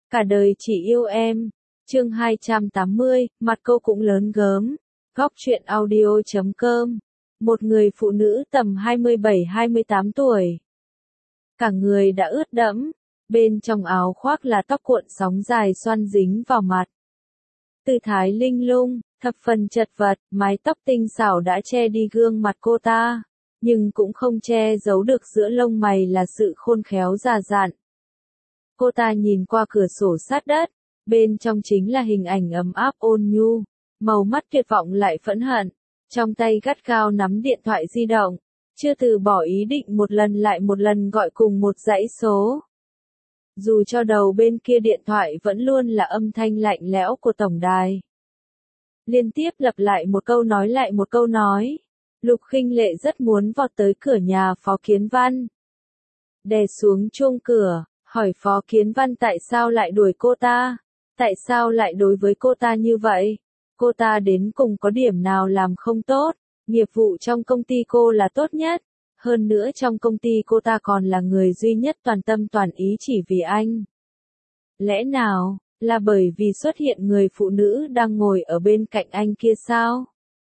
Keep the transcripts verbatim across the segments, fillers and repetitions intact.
Cả đời chỉ yêu em. Chương hai trăm tám mươi, mặt cô cũng lớn gớm. Góc truyện audio chấm com. Một người phụ nữ tầm hai mươi bảy hai mươi tám tuổi. Cả người đã ướt đẫm, bên trong áo khoác là tóc cuộn sóng dài xoăn dính vào mặt. Tư thái linh lung, thập phần chật vật, mái tóc tinh xảo đã che đi gương mặt cô ta, nhưng cũng không che giấu được giữa lông mày là sự khôn khéo già dặn. Cô ta nhìn qua cửa sổ sát đất, bên trong chính là hình ảnh ấm áp ôn nhu, màu mắt tuyệt vọng lại phẫn hận, trong tay gắt gao nắm điện thoại di động, chưa từ bỏ ý định một lần lại một lần gọi cùng một dãy số. Dù cho đầu bên kia điện thoại vẫn luôn là âm thanh lạnh lẽo của tổng đài. Liên tiếp lặp lại một câu nói lại một câu nói, Lục Khinh Lệ rất muốn vọt tới cửa nhà Phó Kiến Văn. Đè xuống chuông cửa, hỏi Phó Kiến Văn tại sao lại đuổi cô ta, tại sao lại đối với cô ta như vậy, cô ta đến cùng có điểm nào làm không tốt, nghiệp vụ trong công ty cô là tốt nhất, hơn nữa trong công ty cô ta còn là người duy nhất toàn tâm toàn ý chỉ vì anh. Lẽ nào, là bởi vì xuất hiện người phụ nữ đang ngồi ở bên cạnh anh kia sao?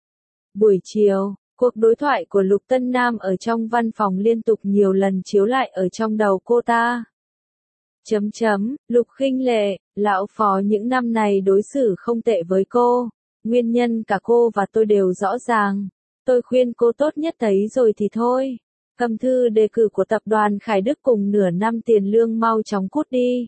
Buổi chiều, cuộc đối thoại của Lục Tân Nam ở trong văn phòng liên tục nhiều lần chiếu lại ở trong đầu cô ta. Chấm chấm, Lục Khinh Lệ, lão Phó những năm này đối xử không tệ với cô, nguyên nhân cả cô và tôi đều rõ ràng. Tôi khuyên cô tốt nhất thấy rồi thì thôi. Cầm thư đề cử của tập đoàn Khải Đức cùng nửa năm tiền lương mau chóng cút đi.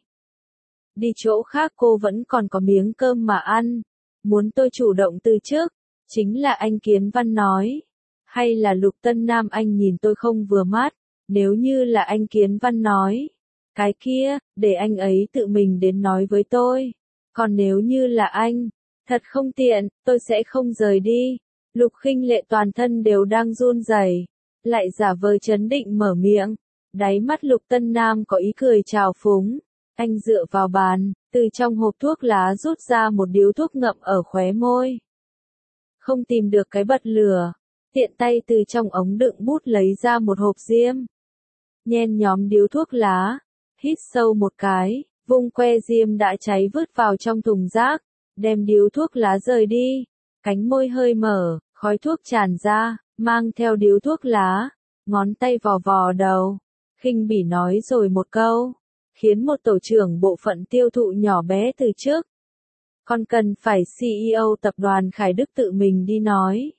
Đi chỗ khác cô vẫn còn có miếng cơm mà ăn. Muốn tôi chủ động từ chức, chính là anh Kiến Văn nói. Hay là Lục Tân Nam anh nhìn tôi không vừa mắt, nếu như là anh Kiến Văn nói. Cái kia, để anh ấy tự mình đến nói với tôi. Còn nếu như là anh, thật không tiện, tôi sẽ không rời đi. Lục Khinh Lệ toàn thân đều đang run rẩy, lại giả vờ trấn định mở miệng. Đáy mắt Lục Tân Nam có ý cười trào phúng. Anh dựa vào bàn, từ trong hộp thuốc lá rút ra một điếu thuốc ngậm ở khóe môi. Không tìm được cái bật lửa, tiện tay từ trong ống đựng bút lấy ra một hộp diêm. Nhen nhóm điếu thuốc lá, hít sâu một cái, vung que diêm đã cháy vứt vào trong thùng rác, đem điếu thuốc lá rời đi. Cánh môi hơi mở, khói thuốc tràn ra, mang theo điếu thuốc lá, ngón tay vò vò đầu, khinh bỉ nói rồi một câu, khiến một tổ trưởng bộ phận tiêu thụ nhỏ bé từ trước. Còn cần phải xê e ô tập đoàn Khải Đức tự mình đi nói.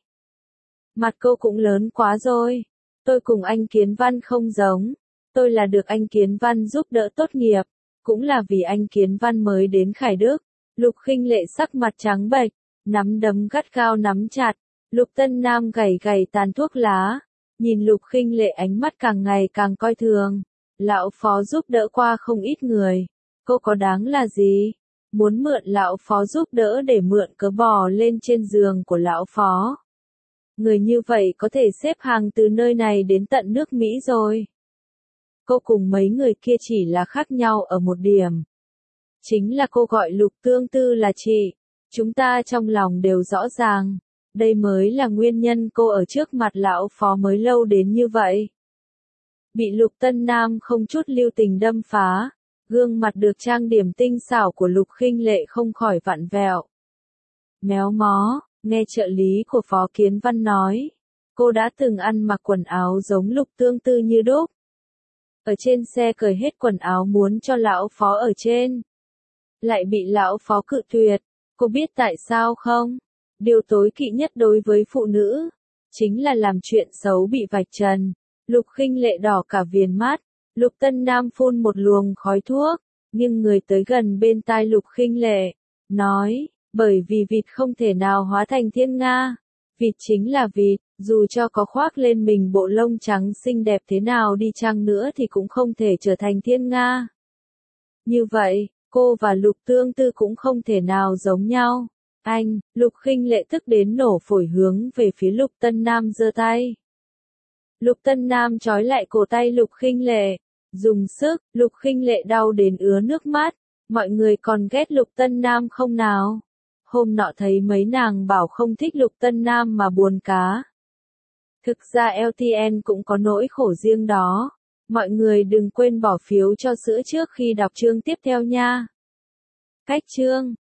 Mặt cô cũng lớn quá rồi, tôi cùng anh Kiến Văn không giống, tôi là được anh Kiến Văn giúp đỡ tốt nghiệp, cũng là vì anh Kiến Văn mới đến Khải Đức. Lục Khinh Lệ sắc mặt trắng bệch, nắm đấm gắt gao nắm chặt, Lục Tân Nam gảy gảy tàn thuốc lá, nhìn Lục Khinh Lệ ánh mắt càng ngày càng coi thường. Lão Phó giúp đỡ qua không ít người, cô có đáng là gì? Muốn mượn lão Phó giúp đỡ để mượn cớ bò lên trên giường của lão Phó. Người như vậy có thể xếp hàng từ nơi này đến tận nước Mỹ rồi. Cô cùng mấy người kia chỉ là khác nhau ở một điểm. Chính là cô gọi Lục Tương Tư là chị. Chúng ta trong lòng đều rõ ràng, đây mới là nguyên nhân cô ở trước mặt lão Phó mới lâu đến như vậy. Bị Lục Tân Nam không chút lưu tình đâm phá, gương mặt được trang điểm tinh xảo của Lục Khinh Lệ không khỏi vặn vẹo. Méo mó, nghe trợ lý của Phó Kiến Văn nói, cô đã từng ăn mặc quần áo giống Lục Tương Tư như đúc. Ở trên xe cởi hết quần áo muốn cho lão Phó ở trên. Lại bị lão Phó cự tuyệt. Cô biết tại sao không? Điều tối kỵ nhất đối với phụ nữ, chính là làm chuyện xấu bị vạch trần. Lục Khinh Lệ đỏ cả viền mắt, Lục Tân Nam phun một luồng khói thuốc, nhưng người tới gần bên tai Lục Khinh Lệ, nói, bởi vì vịt không thể nào hóa thành thiên nga, vịt chính là vịt, dù cho có khoác lên mình bộ lông trắng xinh đẹp thế nào đi chăng nữa thì cũng không thể trở thành thiên nga. Như vậy, cô và Lục Tương Tư cũng không thể nào giống nhau. Anh, Lục Khinh Lệ tức đến nổ phổi hướng về phía Lục Tân Nam giơ tay. Lục Tân Nam trói lại cổ tay Lục Khinh Lệ, dùng sức, Lục Khinh Lệ đau đến ứa nước mắt, mọi người còn ghét Lục Tân Nam không nào? Hôm nọ thấy mấy nàng bảo không thích Lục Tân Nam mà buồn cá. Thực ra lờ tê en cũng có nỗi khổ riêng đó. Mọi người đừng quên bỏ phiếu cho sữa trước khi đọc chương tiếp theo nha. Cách chương